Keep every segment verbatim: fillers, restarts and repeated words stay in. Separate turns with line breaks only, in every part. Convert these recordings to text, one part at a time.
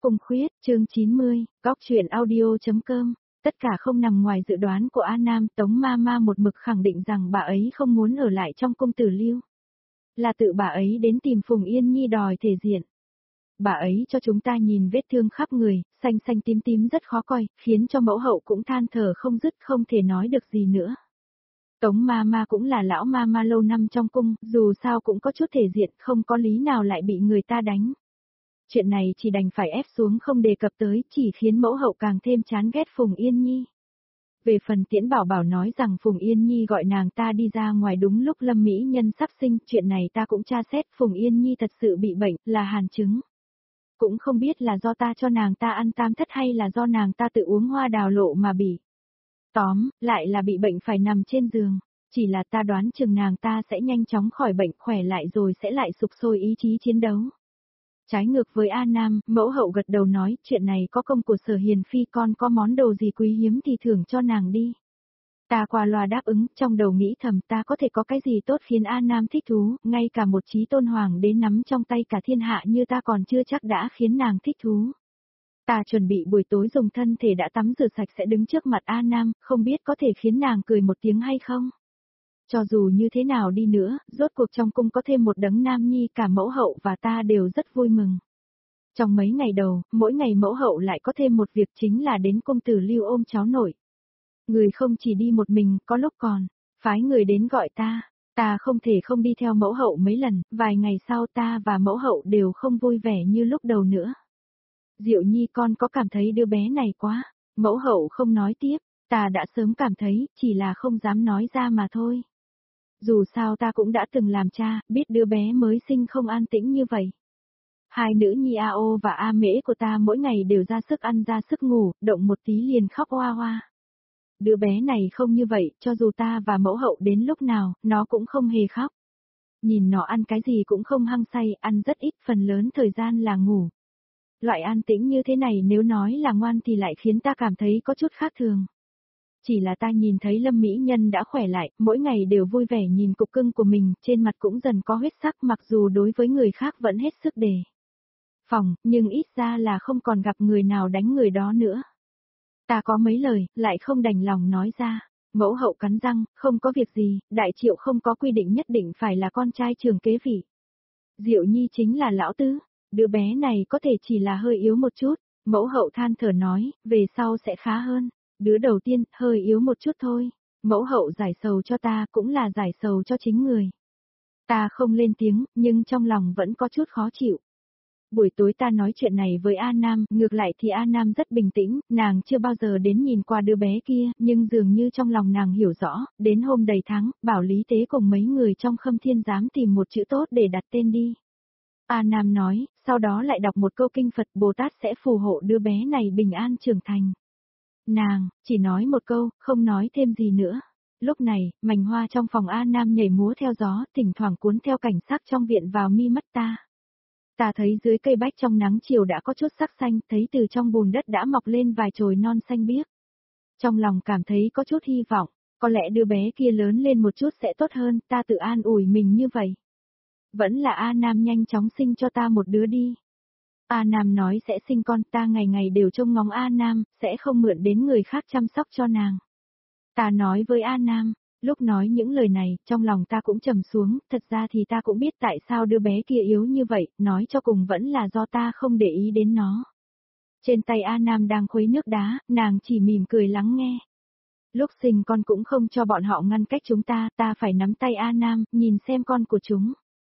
Cung Khuyết, chương chín mươi, góc truyện audio chấm com. Tất cả không nằm ngoài dự đoán của A Nam, Tống ma ma một mực khẳng định rằng bà ấy không muốn ở lại trong cung Tử Lưu. Là tự bà ấy đến tìm Phùng Yên Nhi đòi thể diện. Bà ấy cho chúng ta nhìn vết thương khắp người, xanh xanh tím tím rất khó coi, khiến cho mẫu hậu cũng than thở không dứt, không thể nói được gì nữa. Tống ma ma cũng là lão ma ma lâu năm trong cung, dù sao cũng có chút thể diện, không có lý nào lại bị người ta đánh. Chuyện này chỉ đành phải ép xuống không đề cập tới, chỉ khiến mẫu hậu càng thêm chán ghét Phùng Yên Nhi. Về phần Tiễn Bảo Bảo nói rằng Phùng Yên Nhi gọi nàng ta đi ra ngoài đúng lúc Lâm Mỹ Nhân sắp sinh, chuyện này ta cũng tra xét, Phùng Yên Nhi thật sự bị bệnh, là hàn chứng. Cũng không biết là do ta cho nàng ta ăn tam thất hay là do nàng ta tự uống hoa đào lộ mà bị. Tóm, lại là bị bệnh phải nằm trên giường, chỉ là ta đoán chừng nàng ta sẽ nhanh chóng khỏi bệnh khỏe lại rồi sẽ lại sục sôi ý chí chiến đấu. Trái ngược với A Nam, mẫu hậu gật đầu nói, chuyện này có công của Sở Hiền Phi, con có món đồ gì quý hiếm thì thưởng cho nàng đi. Ta qua loa đáp ứng, trong đầu nghĩ thầm ta có thể có cái gì tốt khiến A Nam thích thú, ngay cả một chí tôn hoàng đế nắm trong tay cả thiên hạ như ta còn chưa chắc đã khiến nàng thích thú. Ta chuẩn bị buổi tối dùng thân thể đã tắm rửa sạch sẽ đứng trước mặt A Nam, không biết có thể khiến nàng cười một tiếng hay không. Cho dù như thế nào đi nữa, rốt cuộc trong cung có thêm một đấng nam nhi, cả mẫu hậu và ta đều rất vui mừng. Trong mấy ngày đầu, mỗi ngày mẫu hậu lại có thêm một việc, chính là đến cung Tử Lưu ôm cháu nội. Người không chỉ đi một mình, có lúc còn phái người đến gọi ta. Ta không thể không đi theo mẫu hậu mấy lần, vài ngày sau ta và mẫu hậu đều không vui vẻ như lúc đầu nữa. Diệu Nhi, con có cảm thấy đứa bé này quá? Mẫu hậu không nói tiếp, ta đã sớm cảm thấy, chỉ là không dám nói ra mà thôi. Dù sao ta cũng đã từng làm cha, biết đứa bé mới sinh không an tĩnh như vậy. Hai nữ nhi A Ô và A Mễ của ta mỗi ngày đều ra sức ăn ra sức ngủ, động một tí liền khóc hoa hoa. Đứa bé này không như vậy, cho dù ta và mẫu hậu đến lúc nào, nó cũng không hề khóc. Nhìn nó ăn cái gì cũng không hăng say, ăn rất ít, phần lớn thời gian là ngủ. Loại an tĩnh như thế này nếu nói là ngoan thì lại khiến ta cảm thấy có chút khác thường. Chỉ là ta nhìn thấy Lâm Mỹ Nhân đã khỏe lại, mỗi ngày đều vui vẻ nhìn cục cưng của mình, trên mặt cũng dần có huyết sắc, mặc dù đối với người khác vẫn hết sức đề phòng, nhưng ít ra là không còn gặp người nào đánh người đó nữa. Ta có mấy lời, lại không đành lòng nói ra. Mẫu hậu cắn răng, không có việc gì, Đại Triệu không có quy định nhất định phải là con trai trưởng kế vị. Diệu Nhi chính là lão tứ, đứa bé này có thể chỉ là hơi yếu một chút. Mẫu hậu than thở nói, về sau sẽ khá hơn. Đứa đầu tiên, hơi yếu một chút thôi. Mẫu hậu giải sầu cho ta, cũng là giải sầu cho chính người. Ta không lên tiếng, nhưng trong lòng vẫn có chút khó chịu. Buổi tối ta nói chuyện này với A Nam, ngược lại thì A Nam rất bình tĩnh, nàng chưa bao giờ đến nhìn qua đứa bé kia, nhưng dường như trong lòng nàng hiểu rõ, đến hôm đầy tháng, bảo Lý Tế cùng mấy người trong Khâm Thiên dám tìm một chữ tốt để đặt tên đi. A Nam nói, sau đó lại đọc một câu kinh Phật, Bồ Tát sẽ phù hộ đứa bé này bình an trưởng thành. Nàng, chỉ nói một câu, không nói thêm gì nữa. Lúc này, mảnh hoa trong phòng A Nam nhảy múa theo gió, thỉnh thoảng cuốn theo cảnh sắc trong viện vào mi mắt ta. Ta thấy dưới cây bách trong nắng chiều đã có chút sắc xanh, thấy từ trong bùn đất đã mọc lên vài chồi non xanh biếc. Trong lòng cảm thấy có chút hy vọng, có lẽ đứa bé kia lớn lên một chút sẽ tốt hơn, ta tự an ủi mình như vậy. Vẫn là A Nam nhanh chóng sinh cho ta một đứa đi. A Nam nói sẽ sinh con, ta ngày ngày đều trông ngóng A Nam, sẽ không mượn đến người khác chăm sóc cho nàng. Ta nói với A Nam, lúc nói những lời này, trong lòng ta cũng trầm xuống, thật ra thì ta cũng biết tại sao đứa bé kia yếu như vậy, nói cho cùng vẫn là do ta không để ý đến nó. Trên tay A Nam đang khuấy nước đá, nàng chỉ mỉm cười lắng nghe. Lúc sinh con cũng không cho bọn họ ngăn cách chúng ta, ta phải nắm tay A Nam, nhìn xem con của chúng.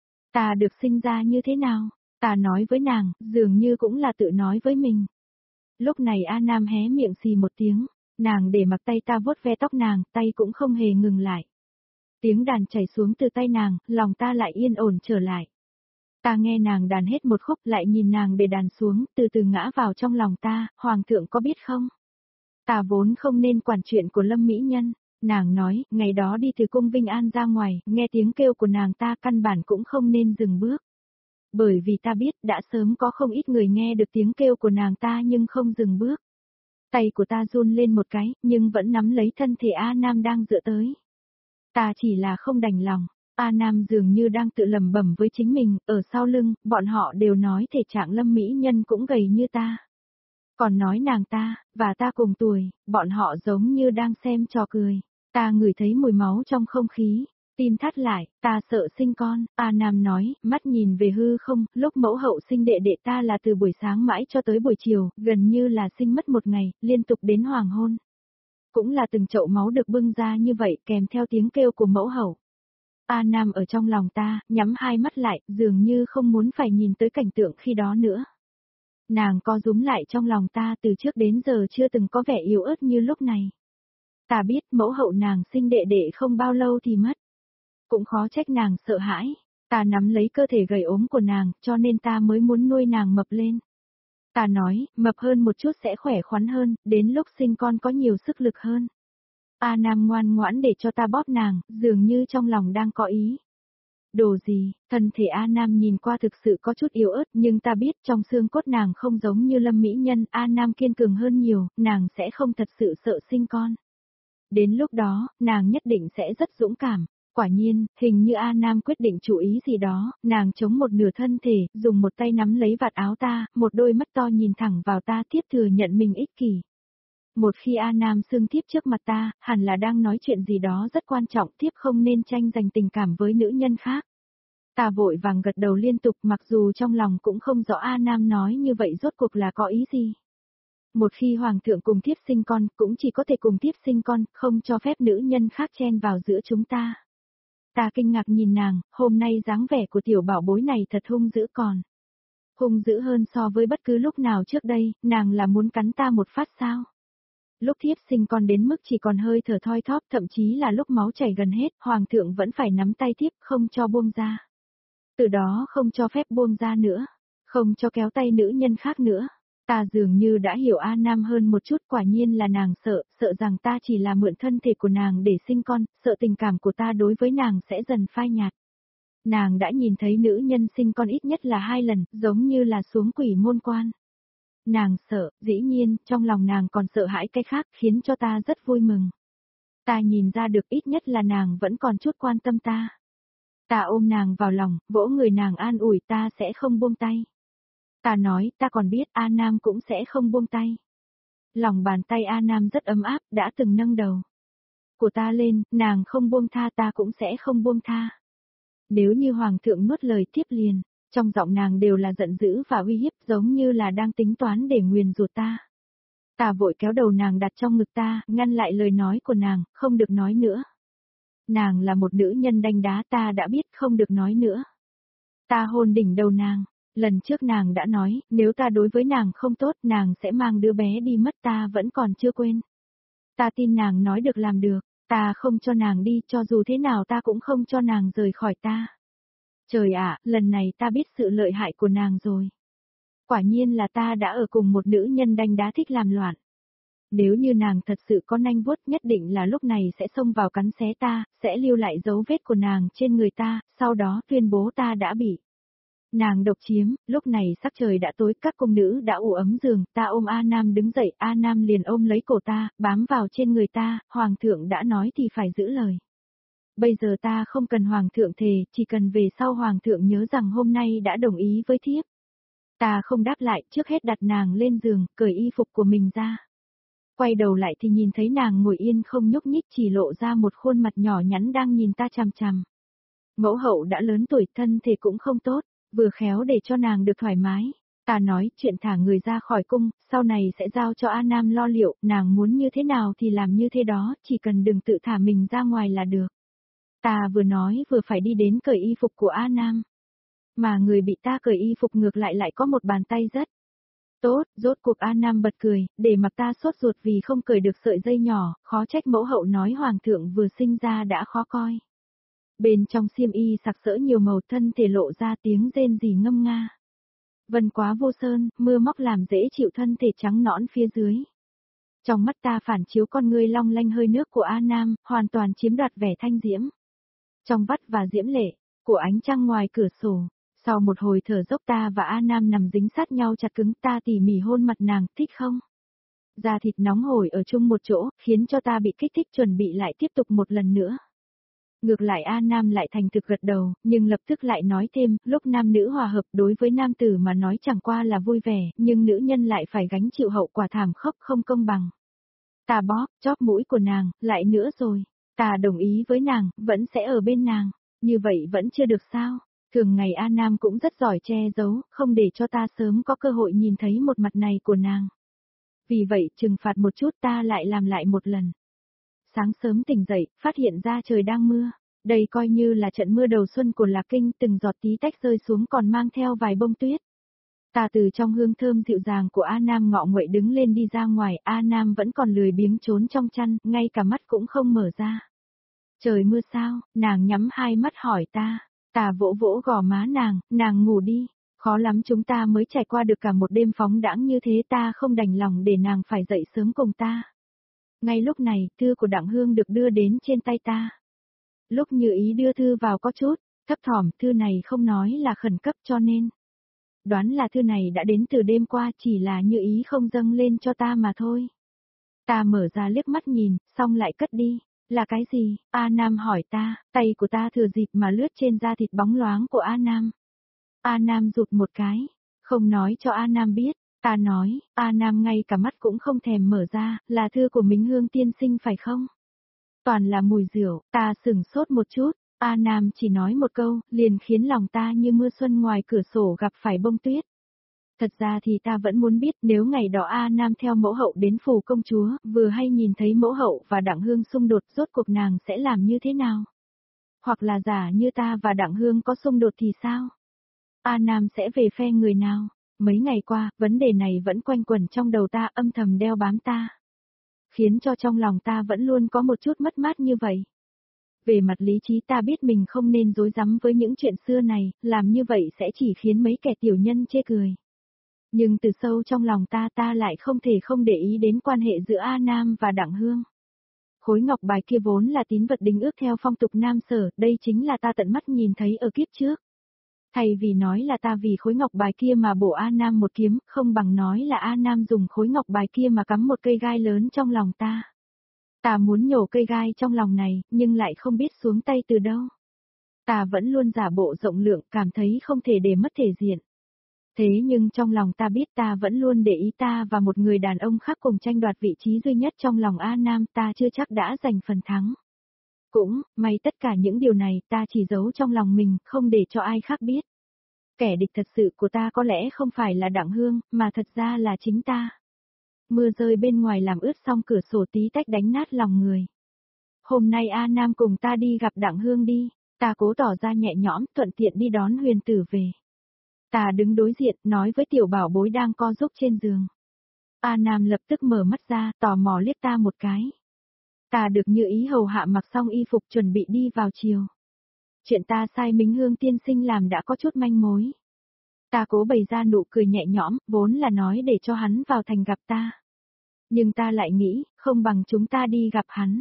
Ta được sinh ra như thế nào? Ta nói với nàng, dường như cũng là tự nói với mình. Lúc này A Nam hé miệng xì một tiếng, nàng để mặc tay ta vuốt ve tóc nàng, tay cũng không hề ngừng lại. Tiếng đàn chảy xuống từ tay nàng, lòng ta lại yên ổn trở lại. Ta nghe nàng đàn hết một khúc, lại nhìn nàng để đàn xuống, từ từ ngã vào trong lòng ta, Hoàng thượng có biết không? Ta vốn không nên quản chuyện của Lâm Mỹ Nhân. Nàng nói, ngày đó đi từ cung Vinh An ra ngoài, nghe tiếng kêu của nàng ta căn bản cũng không nên dừng bước. Bởi vì ta biết đã sớm có không ít người nghe được tiếng kêu của nàng ta nhưng không dừng bước. Tay của ta run lên một cái, nhưng vẫn nắm lấy thân thể A Nam đang dựa tới. Ta chỉ là không đành lòng. A Nam dường như đang tự lẩm bẩm với chính mình, ở sau lưng, bọn họ đều nói thể trạng Lâm mỹ nhân cũng gầy như ta. Còn nói nàng ta, và ta cùng tuổi, bọn họ giống như đang xem trò cười. Ta ngửi thấy mùi máu trong không khí, tim thắt lại, ta sợ sinh con, A Nam nói, mắt nhìn về hư không, lúc mẫu hậu sinh đệ đệ ta là từ buổi sáng mãi cho tới buổi chiều, gần như là sinh mất một ngày, liên tục đến hoàng hôn. Cũng là từng chậu máu được bưng ra như vậy kèm theo tiếng kêu của mẫu hậu. A Nam ở trong lòng ta, nhắm hai mắt lại, dường như không muốn phải nhìn tới cảnh tượng khi đó nữa. Nàng co rúm lại trong lòng ta từ trước đến giờ chưa từng có vẻ yếu ớt như lúc này. Ta biết mẫu hậu nàng sinh đệ đệ không bao lâu thì mất. Cũng khó trách nàng sợ hãi. Ta nắm lấy cơ thể gầy ốm của nàng, cho nên ta mới muốn nuôi nàng mập lên. Ta nói, mập hơn một chút sẽ khỏe khoắn hơn, đến lúc sinh con có nhiều sức lực hơn. A Nam ngoan ngoãn để cho ta bóp nàng, dường như trong lòng đang có ý. Đồ gì, thân thể A Nam nhìn qua thực sự có chút yếu ớt, nhưng ta biết trong xương cốt nàng không giống như Lâm mỹ nhân, A Nam kiên cường hơn nhiều, nàng sẽ không thật sự sợ sinh con. Đến lúc đó, nàng nhất định sẽ rất dũng cảm. Quả nhiên, hình như A Nam quyết định chú ý gì đó, nàng chống một nửa thân thể, dùng một tay nắm lấy vạt áo ta, một đôi mắt to nhìn thẳng vào ta tiếp thừa nhận mình ích kỷ. Một khi A Nam xưng thiếp trước mặt ta, hẳn là đang nói chuyện gì đó rất quan trọng, thiếp không nên tranh giành tình cảm với nữ nhân khác. Ta vội vàng gật đầu liên tục mặc dù trong lòng cũng không rõ A Nam nói như vậy rốt cuộc là có ý gì. Một khi hoàng thượng cùng thiếp sinh con, cũng chỉ có thể cùng thiếp sinh con, không cho phép nữ nhân khác chen vào giữa chúng ta. Ta kinh ngạc nhìn nàng, hôm nay dáng vẻ của tiểu bảo bối này thật hung dữ còn. Hung dữ hơn so với bất cứ lúc nào trước đây, nàng là muốn cắn ta một phát sao. Lúc thiếp sinh con đến mức chỉ còn hơi thở thoi thóp, thậm chí là lúc máu chảy gần hết, hoàng thượng vẫn phải nắm tay thiếp không cho buông ra. Từ đó không cho phép buông ra nữa, không cho kéo tay nữ nhân khác nữa. Ta dường như đã hiểu A Nam hơn một chút, quả nhiên là nàng sợ, sợ rằng ta chỉ là mượn thân thể của nàng để sinh con, sợ tình cảm của ta đối với nàng sẽ dần phai nhạt. Nàng đã nhìn thấy nữ nhân sinh con ít nhất là hai lần, giống như là xuống quỷ môn quan. Nàng sợ, dĩ nhiên, trong lòng nàng còn sợ hãi cái khác, khiến cho ta rất vui mừng. Ta nhìn ra được ít nhất là nàng vẫn còn chút quan tâm ta. Ta ôm nàng vào lòng, vỗ người nàng an ủi ta sẽ không buông tay. Ta nói, ta còn biết A Nam cũng sẽ không buông tay. Lòng bàn tay A Nam rất ấm áp, đã từng nâng đầu của ta lên, nàng không buông tha ta cũng sẽ không buông tha. Nếu như hoàng thượng nuốt lời tiếp liền, trong giọng nàng đều là giận dữ và uy hiếp giống như là đang tính toán để nguyền rủa ta. Ta vội kéo đầu nàng đặt trong ngực ta, ngăn lại lời nói của nàng, không được nói nữa. Nàng là một nữ nhân đanh đá ta đã biết không được nói nữa. Ta hôn đỉnh đầu nàng, lần trước nàng đã nói, nếu ta đối với nàng không tốt nàng sẽ mang đứa bé đi mất ta vẫn còn chưa quên. Ta tin nàng nói được làm được, ta không cho nàng đi cho dù thế nào ta cũng không cho nàng rời khỏi ta. Trời ạ, lần này ta biết sự lợi hại của nàng rồi. Quả nhiên là ta đã ở cùng một nữ nhân đanh đá thích làm loạn. Nếu như nàng thật sự có nanh vuốt nhất định là lúc này sẽ xông vào cắn xé ta, sẽ lưu lại dấu vết của nàng trên người ta, sau đó tuyên bố ta đã bị nàng độc chiếm. Lúc này sắc trời đã tối, các cung nữ đã ủ ấm giường, ta ôm A Nam đứng dậy, A Nam liền ôm lấy cổ ta, bám vào trên người ta, hoàng thượng đã nói thì phải giữ lời. Bây giờ ta không cần hoàng thượng thề, chỉ cần về sau hoàng thượng nhớ rằng hôm nay đã đồng ý với thiếp. Ta không đáp lại, trước hết đặt nàng lên giường, cởi y phục của mình ra. Quay đầu lại thì nhìn thấy nàng ngồi yên không nhúc nhích, chỉ lộ ra một khuôn mặt nhỏ nhắn đang nhìn ta chằm chằm. Mẫu hậu đã lớn tuổi, thân thể cũng không tốt, vừa khéo để cho nàng được thoải mái. Ta nói, chuyện thả người ra khỏi cung, sau này sẽ giao cho A Nam lo liệu, nàng muốn như thế nào thì làm như thế đó, chỉ cần đừng tự thả mình ra ngoài là được. Ta vừa nói vừa phải đi đến cởi y phục của A Nam. Mà người bị ta cởi y phục ngược lại lại có một bàn tay rất tốt, rốt cuộc A Nam bật cười, để mặc ta sốt ruột vì không cởi được sợi dây nhỏ, khó trách mẫu hậu nói hoàng thượng vừa sinh ra đã khó coi. Bên trong xiêm y sặc sỡ nhiều màu, thân thể lộ ra tiếng rên rỉ ngâm nga. Vân quá vô sơn, mưa móc làm dễ chịu thân thể trắng nõn phía dưới. Trong mắt ta phản chiếu con ngươi long lanh hơi nước của A Nam, hoàn toàn chiếm đoạt vẻ thanh diễm. Trong vắt và diễm lệ, của ánh trăng ngoài cửa sổ. Sau một hồi thở dốc ta và A Nam nằm dính sát nhau chặt cứng, ta tỉ mỉ hôn mặt nàng, thích không? Da thịt nóng hổi ở chung một chỗ, khiến cho ta bị kích thích chuẩn bị lại tiếp tục một lần nữa. Ngược lại A Nam lại thành thực gật đầu, nhưng lập tức lại nói thêm, lúc nam nữ hòa hợp đối với nam tử mà nói chẳng qua là vui vẻ, nhưng nữ nhân lại phải gánh chịu hậu quả thảm khốc không công bằng. Ta bóp, chóp mũi của nàng, lại nữa rồi. Ta đồng ý với nàng, vẫn sẽ ở bên nàng. Như vậy vẫn chưa được sao? Thường ngày A Nam cũng rất giỏi che giấu, không để cho ta sớm có cơ hội nhìn thấy một mặt này của nàng. Vì vậy trừng phạt một chút ta lại làm lại một lần. Sáng sớm tỉnh dậy, phát hiện ra trời đang mưa. Đây coi như là trận mưa đầu xuân của Lạc Kinh, từng giọt tí tách rơi xuống còn mang theo vài bông tuyết. Ta từ trong hương thơm dịu dàng của A Nam ngọ nguậy đứng lên đi ra ngoài, A Nam vẫn còn lười biếng trốn trong chăn, ngay cả mắt cũng không mở ra. Trời mưa sao, nàng nhắm hai mắt hỏi ta, ta vỗ vỗ gò má nàng, nàng ngủ đi, khó lắm chúng ta mới trải qua được cả một đêm phóng đãng như thế, ta không đành lòng để nàng phải dậy sớm cùng ta. Ngay lúc này, thư của Đặng Hương được đưa đến trên tay ta. Lúc Như Ý đưa thư vào có chút, thấp thỏm, thư này không nói là khẩn cấp cho nên. Đoán là thư này đã đến từ đêm qua, chỉ là Như Ý không dâng lên cho ta mà thôi. Ta mở ra liếc mắt nhìn, xong lại cất đi. Là cái gì? A Nam hỏi ta, tay của ta thừa dịp mà lướt trên da thịt bóng loáng của A Nam. A Nam rụt một cái, không nói cho A Nam biết. Ta nói, A Nam ngay cả mắt cũng không thèm mở ra, là thư của Mính Hương tiên sinh phải không? Toàn là mùi rượu, ta sửng sốt một chút, A Nam chỉ nói một câu, liền khiến lòng ta như mưa xuân ngoài cửa sổ gặp phải bông tuyết. Thật ra thì ta vẫn muốn biết nếu ngày đó A Nam theo mẫu hậu đến phủ công chúa, vừa hay nhìn thấy mẫu hậu và Đặng Hương xung đột, rốt cuộc nàng sẽ làm như thế nào? Hoặc là giả như ta và Đặng Hương có xung đột thì sao? A Nam sẽ về phe người nào? Mấy ngày qua, vấn đề này vẫn quanh quẩn trong đầu ta, âm thầm đeo bám ta. Khiến cho trong lòng ta vẫn luôn có một chút mất mát như vậy. Về mặt lý trí ta biết mình không nên dối rắm với những chuyện xưa này, làm như vậy sẽ chỉ khiến mấy kẻ tiểu nhân chê cười. Nhưng từ sâu trong lòng ta ta lại không thể không để ý đến quan hệ giữa A Nam và Đặng Hương. Khối ngọc bài kia vốn là tín vật đính ước theo phong tục Nam Sở, đây chính là ta tận mắt nhìn thấy ở kiếp trước. Thay vì nói là ta vì khối ngọc bài kia mà bổ A Nam một kiếm, không bằng nói là A Nam dùng khối ngọc bài kia mà cắm một cây gai lớn trong lòng ta. Ta muốn nhổ cây gai trong lòng này, nhưng lại không biết xuống tay từ đâu. Ta vẫn luôn giả bộ rộng lượng, cảm thấy không thể để mất thể diện. Thế nhưng trong lòng ta biết ta vẫn luôn để ý ta và một người đàn ông khác cùng tranh đoạt vị trí duy nhất trong lòng A Nam, ta chưa chắc đã giành phần thắng. Cũng, may tất cả những điều này ta chỉ giấu trong lòng mình, không để cho ai khác biết. Kẻ địch thật sự của ta có lẽ không phải là Đặng Hương, mà thật ra là chính ta. Mưa rơi bên ngoài làm ướt xong cửa sổ tí tách đánh nát lòng người. Hôm nay A Nam cùng ta đi gặp Đặng Hương đi, ta cố tỏ ra nhẹ nhõm, thuận tiện đi đón Huyền Tử về. Ta đứng đối diện, nói với tiểu bảo bối đang co giúp trên giường. A Nam lập tức mở mắt ra, tò mò liếc ta một cái. Ta được Như Ý hầu hạ mặc xong y phục chuẩn bị đi vào chiều. Chuyện ta sai Mính Hương tiên sinh làm đã có chút manh mối. Ta cố bày ra nụ cười nhẹ nhõm, vốn là nói để cho hắn vào thành gặp ta. Nhưng ta lại nghĩ, không bằng chúng ta đi gặp hắn.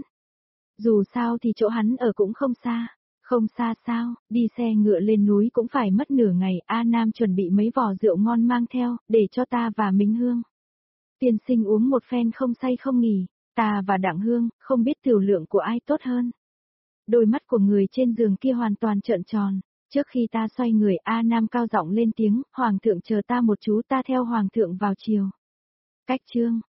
Dù sao thì chỗ hắn ở cũng không xa. Không xa sao, đi xe ngựa lên núi cũng phải mất nửa ngày, A Nam chuẩn bị mấy vò rượu ngon mang theo, để cho ta và Mính Hương. Tiên sinh uống một phen không say không nghỉ, ta và Đặng Hương, không biết tiểu lượng của ai tốt hơn. Đôi mắt của người trên giường kia hoàn toàn trợn tròn, trước khi ta xoay người A Nam cao giọng lên tiếng, Hoàng thượng chờ ta một chú, ta theo Hoàng thượng vào chiều. Cách chương.